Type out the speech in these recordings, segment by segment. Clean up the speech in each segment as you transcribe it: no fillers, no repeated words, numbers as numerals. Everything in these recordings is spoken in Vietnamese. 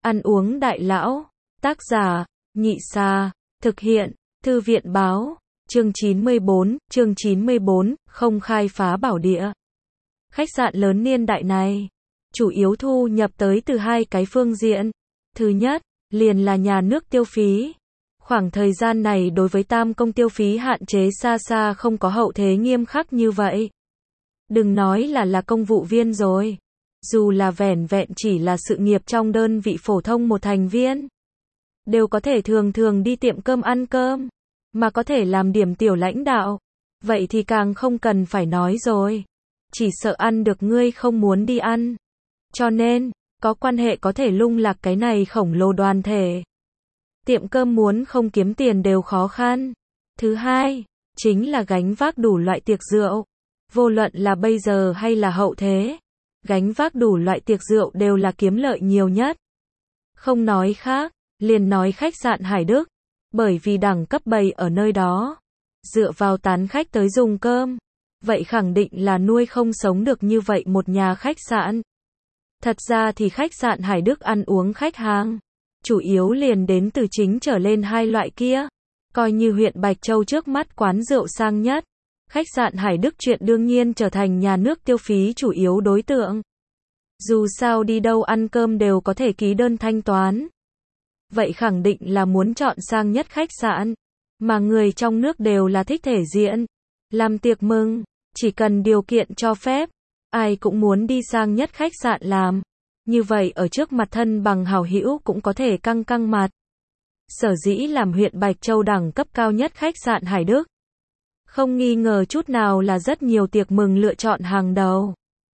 Ăn uống đại lão. Tác giả, Nhị Sa. Thực hiện, Thư viện Báo. Chương 94, không khai phá bảo địa. Khách sạn lớn niên đại này, chủ yếu thu nhập tới từ hai cái phương diện. Thứ nhất, liền là nhà nước tiêu phí. Khoảng thời gian này đối với Tam Công tiêu phí hạn chế xa xa không có hậu thế nghiêm khắc như vậy. Đừng nói là công vụ viên rồi. Dù là vẻn vẹn chỉ là sự nghiệp trong đơn vị phổ thông một thành viên, đều có thể thường thường đi tiệm cơm ăn cơm, mà có thể làm điểm tiểu lãnh đạo. Vậy thì càng không cần phải nói rồi. Chỉ sợ ăn được ngươi không muốn đi ăn. Cho nên, có quan hệ có thể lung lạc cái này khổng lồ đoàn thể. Tiệm cơm muốn không kiếm tiền đều khó khăn. Thứ hai, chính là gánh vác đủ loại tiệc rượu. Vô luận là bây giờ hay là hậu thế, gánh vác đủ loại tiệc rượu đều là kiếm lợi nhiều nhất. Không nói khác, liền nói khách sạn Hải Đức, bởi vì đẳng cấp bày ở nơi đó, dựa vào tán khách tới dùng cơm, vậy khẳng định là nuôi không sống được như vậy một nhà khách sạn. Thật ra thì khách sạn Hải Đức ăn uống khách hàng, chủ yếu liền đến từ chính trở lên hai loại kia. Coi như huyện Bạch Châu trước mắt quán rượu sang nhất, khách sạn Hải Đức chuyện đương nhiên trở thành nhà nước tiêu phí chủ yếu đối tượng. Dù sao đi đâu ăn cơm đều có thể ký đơn thanh toán. Vậy khẳng định là muốn chọn sang nhất khách sạn, mà người trong nước đều là thích thể diện, làm tiệc mừng, chỉ cần điều kiện cho phép, ai cũng muốn đi sang nhất khách sạn làm. Như vậy ở trước mặt thân bằng hảo hữu cũng có thể căng căng mặt. Sở dĩ làm huyện Bạch Châu đẳng cấp cao nhất khách sạn Hải Đức, không nghi ngờ chút nào là rất nhiều tiệc mừng lựa chọn hàng đầu.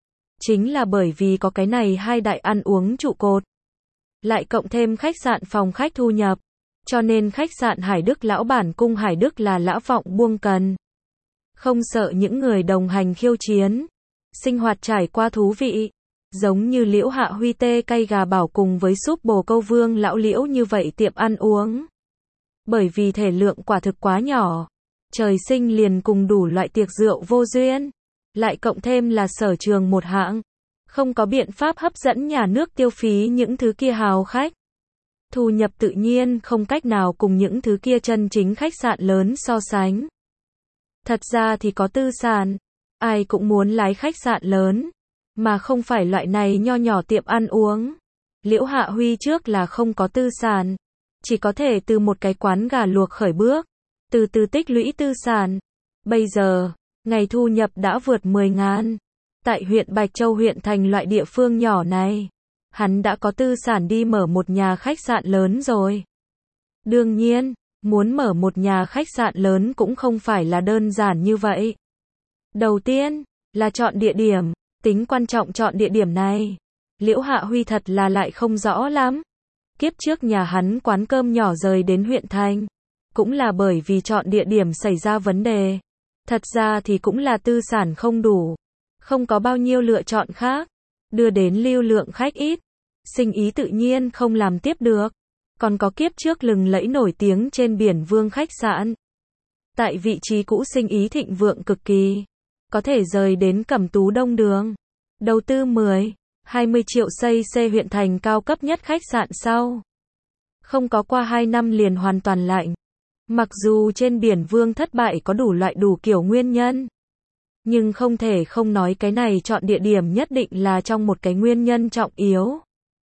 Chính là bởi vì có cái này hai đại ăn uống trụ cột, lại cộng thêm khách sạn phòng khách thu nhập, cho nên khách sạn Hải Đức lão bản cung Hải Đức là lã vọng buông cần. Không sợ những người đồng hành khiêu chiến, sinh hoạt trải qua thú vị, giống như Liễu Hạ Huy tê cay gà bảo cùng với súp bồ câu Vương lão Liễu như vậy tiệm ăn uống. Bởi vì thể lượng quả thực quá nhỏ, trời sinh liền cùng đủ loại tiệc rượu vô duyên, lại cộng thêm là sở trường một hạng, không có biện pháp hấp dẫn nhà nước tiêu phí những thứ kia hào khách. Thu nhập tự nhiên không cách nào cùng những thứ kia chân chính khách sạn lớn so sánh. Thật ra thì có tư sản, ai cũng muốn lái khách sạn lớn, mà không phải loại này nho nhỏ tiệm ăn uống. Liễu Hạ Huy trước là không có tư sản, chỉ có thể từ một cái quán gà luộc khởi bước, từ từ tích lũy tư sản. Bây giờ, ngày thu nhập đã vượt 10.000. Tại huyện Bạch Châu huyện thành loại địa phương nhỏ này, hắn đã có tư sản đi mở một nhà khách sạn lớn rồi. Đương nhiên, muốn mở một nhà khách sạn lớn cũng không phải là đơn giản như vậy. Đầu tiên, là chọn địa điểm, tính quan trọng chọn địa điểm này. Liễu Hạ Huy thật là lại không rõ lắm. Kiếp trước nhà hắn quán cơm nhỏ rời đến huyện thành, cũng là bởi vì chọn địa điểm xảy ra vấn đề. Thật ra thì cũng là tư sản không đủ, không có bao nhiêu lựa chọn khác, đưa đến lưu lượng khách ít, sinh ý tự nhiên không làm tiếp được. Còn có kiếp trước lừng lẫy nổi tiếng trên biển Vương khách sạn, tại vị trí cũ sinh ý thịnh vượng cực kỳ, có thể rời đến Cẩm Tú Đông Đường, đầu tư 10-20 triệu xây xây huyện thành cao cấp nhất khách sạn sau. Không có qua 2 năm liền hoàn toàn lạnh. Mặc dù trên biển Vương thất bại có đủ loại đủ kiểu nguyên nhân, nhưng không thể không nói cái này chọn địa điểm nhất định là trong một cái nguyên nhân trọng yếu.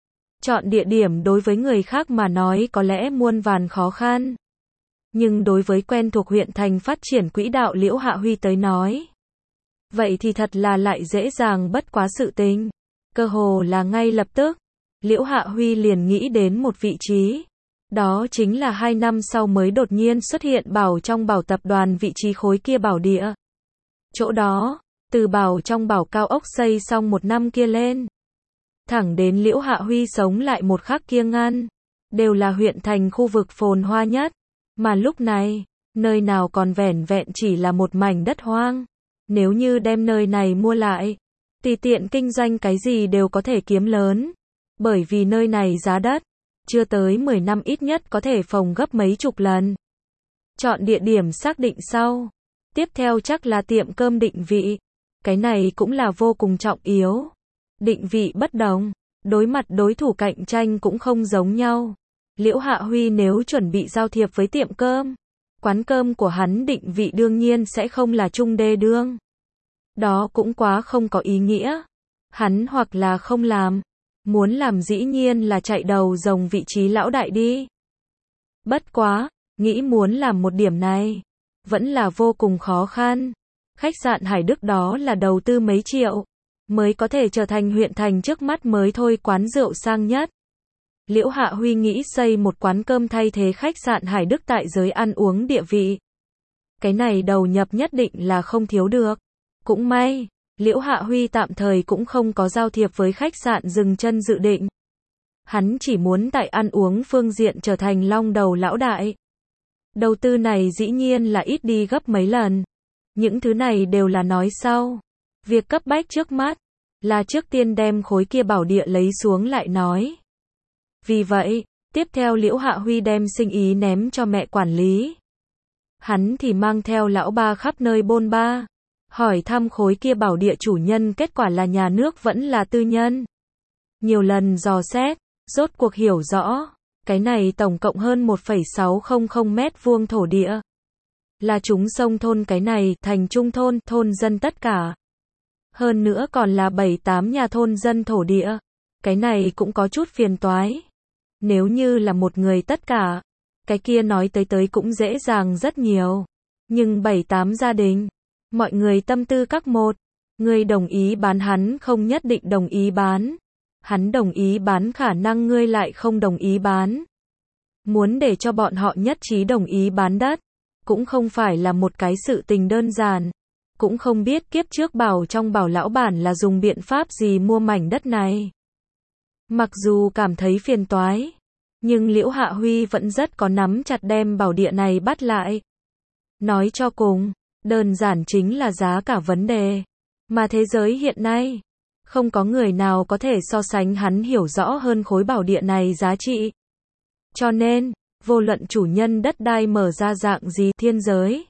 Chọn địa điểm đối với người khác mà nói có lẽ muôn vàn khó khăn, nhưng đối với quen thuộc huyện thành phát triển quỹ đạo Liễu Hạ Huy tới nói, vậy thì thật là lại dễ dàng bất quá sự tình. Cơ hồ là ngay lập tức, Liễu Hạ Huy liền nghĩ đến một vị trí. Đó chính là 2 năm sau mới đột nhiên xuất hiện bảo trong bảo tập đoàn vị trí khối kia bảo địa. Chỗ đó, từ bảo trong bảo cao ốc xây xong 1 năm kia lên, thẳng đến Liễu Hạ Huy sống lại một khắc kia ngăn, đều là huyện thành khu vực phồn hoa nhất. Mà lúc này, nơi nào còn vẻn vẹn chỉ là một mảnh đất hoang. Nếu như đem nơi này mua lại, tùy tiện kinh doanh cái gì đều có thể kiếm lớn. Bởi vì nơi này giá đất, chưa tới 10 năm ít nhất có thể phồng gấp mấy chục lần. Chọn địa điểm xác định sau. Tiếp theo chắc là tiệm cơm định vị. Cái này cũng là vô cùng trọng yếu. Định vị bất đồng, đối mặt đối thủ cạnh tranh cũng không giống nhau. Liễu Hạ Huy nếu chuẩn bị giao thiệp với tiệm cơm, quán cơm của hắn định vị đương nhiên sẽ không là trung đê đương. Đó cũng quá không có ý nghĩa. Hắn hoặc là không làm, muốn làm dĩ nhiên là chạy đầu rồng vị trí lão đại đi. Bất quá, nghĩ muốn làm một điểm này, vẫn là vô cùng khó khăn. Khách sạn Hải Đức đó là đầu tư mấy triệu, mới có thể trở thành huyện thành trước mắt mới thôi, quán rượu sang nhất. Liễu Hạ Huy nghĩ xây một quán cơm thay thế khách sạn Hải Đức tại giới ăn uống địa vị. Cái này đầu nhập nhất định là không thiếu được. Cũng may, Liễu Hạ Huy tạm thời cũng không có giao thiệp với khách sạn dừng chân dự định. Hắn chỉ muốn tại ăn uống phương diện trở thành long đầu lão đại. Đầu tư này dĩ nhiên là ít đi gấp mấy lần. Những thứ này đều là nói sau. Việc cấp bách trước mắt là trước tiên đem khối kia bảo địa lấy xuống lại nói. Vì vậy, tiếp theo Liễu Hạ Huy đem sinh ý ném cho mẹ quản lý. Hắn thì mang theo lão ba khắp nơi bôn ba, hỏi thăm khối kia bảo địa chủ nhân, kết quả là nhà nước vẫn là tư nhân. Nhiều lần dò xét, rốt cuộc hiểu rõ, cái này tổng cộng hơn 1,600 mét vuông thổ địa. Là chúng sông thôn cái này, thành trung thôn, thôn dân tất cả. Hơn nữa còn là 7-8 nhà thôn dân thổ địa. Cái này cũng có chút phiền toái. Nếu như là một người tất cả, cái kia nói tới cũng dễ dàng rất nhiều. Nhưng 7-8 gia đình, mọi người tâm tư các một. Ngươi đồng ý bán hắn không nhất định đồng ý bán. Hắn đồng ý bán khả năng ngươi lại không đồng ý bán. Muốn để cho bọn họ nhất trí đồng ý bán đất, cũng không phải là một cái sự tình đơn giản. Cũng không biết kiếp trước bảo lão bản là dùng biện pháp gì mua mảnh đất này. Mặc dù cảm thấy phiền toái, nhưng Liễu Hạ Huy vẫn rất có nắm chặt đem bảo địa này bắt lại. Nói cho cùng, đơn giản chính là giá cả vấn đề. Mà thế giới hiện nay, không có người nào có thể so sánh hắn hiểu rõ hơn khối bảo địa này giá trị. Cho nên, vô luận chủ nhân đất đai mở ra dạng gì thiên giới,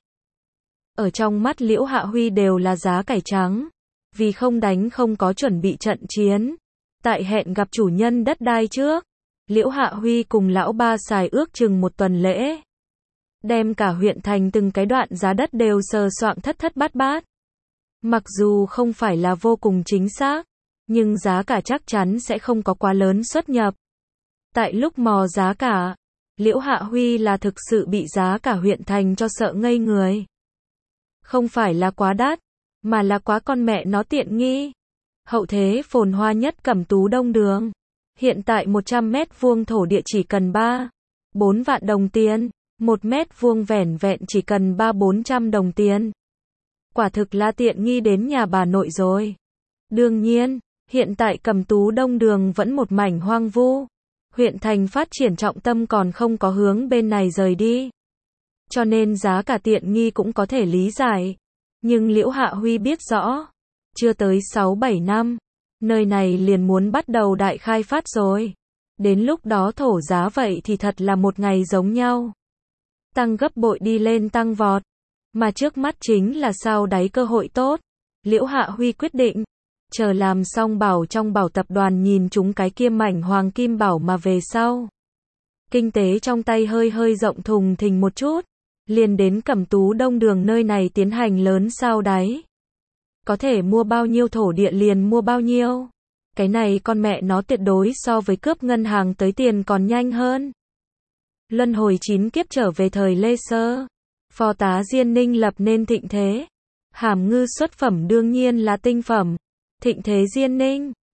ở trong mắt Liễu Hạ Huy đều là giá cải trắng. Vì không đánh không có chuẩn bị trận chiến. Tại hẹn gặp chủ nhân đất đai trước, Liễu Hạ Huy cùng lão ba xài ước chừng một tuần lễ. Đem cả huyện thành từng cái đoạn giá đất đều sờ soạng thất thất bát bát. Mặc dù không phải là vô cùng chính xác, nhưng giá cả chắc chắn sẽ không có quá lớn xuất nhập. Tại lúc mò giá cả, Liễu Hạ Huy là thực sự bị giá cả huyện thành cho sợ ngây người. Không phải là quá đắt, mà là quá con mẹ nó tiện nghi. Hậu thế phồn hoa nhất Cẩm Tú Đông Đường. Hiện tại 100 mét vuông thổ địa chỉ cần 3-4 vạn đồng tiền. 1 mét vuông vẻn vẹn chỉ cần 300-400 đồng tiền. Quả thực là tiện nghi đến nhà bà nội rồi. Đương nhiên, hiện tại Cẩm Tú Đông Đường vẫn một mảnh hoang vu. Huyện thành phát triển trọng tâm còn không có hướng bên này rời đi. Cho nên giá cả tiện nghi cũng có thể lý giải. Nhưng Liễu Hạ Huy biết rõ, chưa tới 6-7 năm, nơi này liền muốn bắt đầu đại khai phát rồi. Đến lúc đó thổ giá vậy thì thật là một ngày giống nhau. Tăng gấp bội đi lên tăng vọt. Mà trước mắt chính là sau đáy cơ hội tốt. Liễu Hạ Huy quyết định, chờ làm xong trong bảo tập đoàn nhìn chúng cái kia mảnh hoàng kim bảo mà về sau. Kinh tế trong tay hơi rộng thùng thình một chút. Liền đến Cẩm Tú Đông Đường nơi này tiến hành lớn sau đáy. Có thể mua bao nhiêu thổ địa liền mua bao nhiêu. Cái này con mẹ nó tuyệt đối so với cướp ngân hàng tới tiền còn nhanh hơn. Luân hồi 9 kiếp trở về thời Lê Sơ. Phó tá Diên Ninh lập nên thịnh thế. Hàm ngư xuất phẩm đương nhiên là tinh phẩm. Thịnh thế Diên Ninh.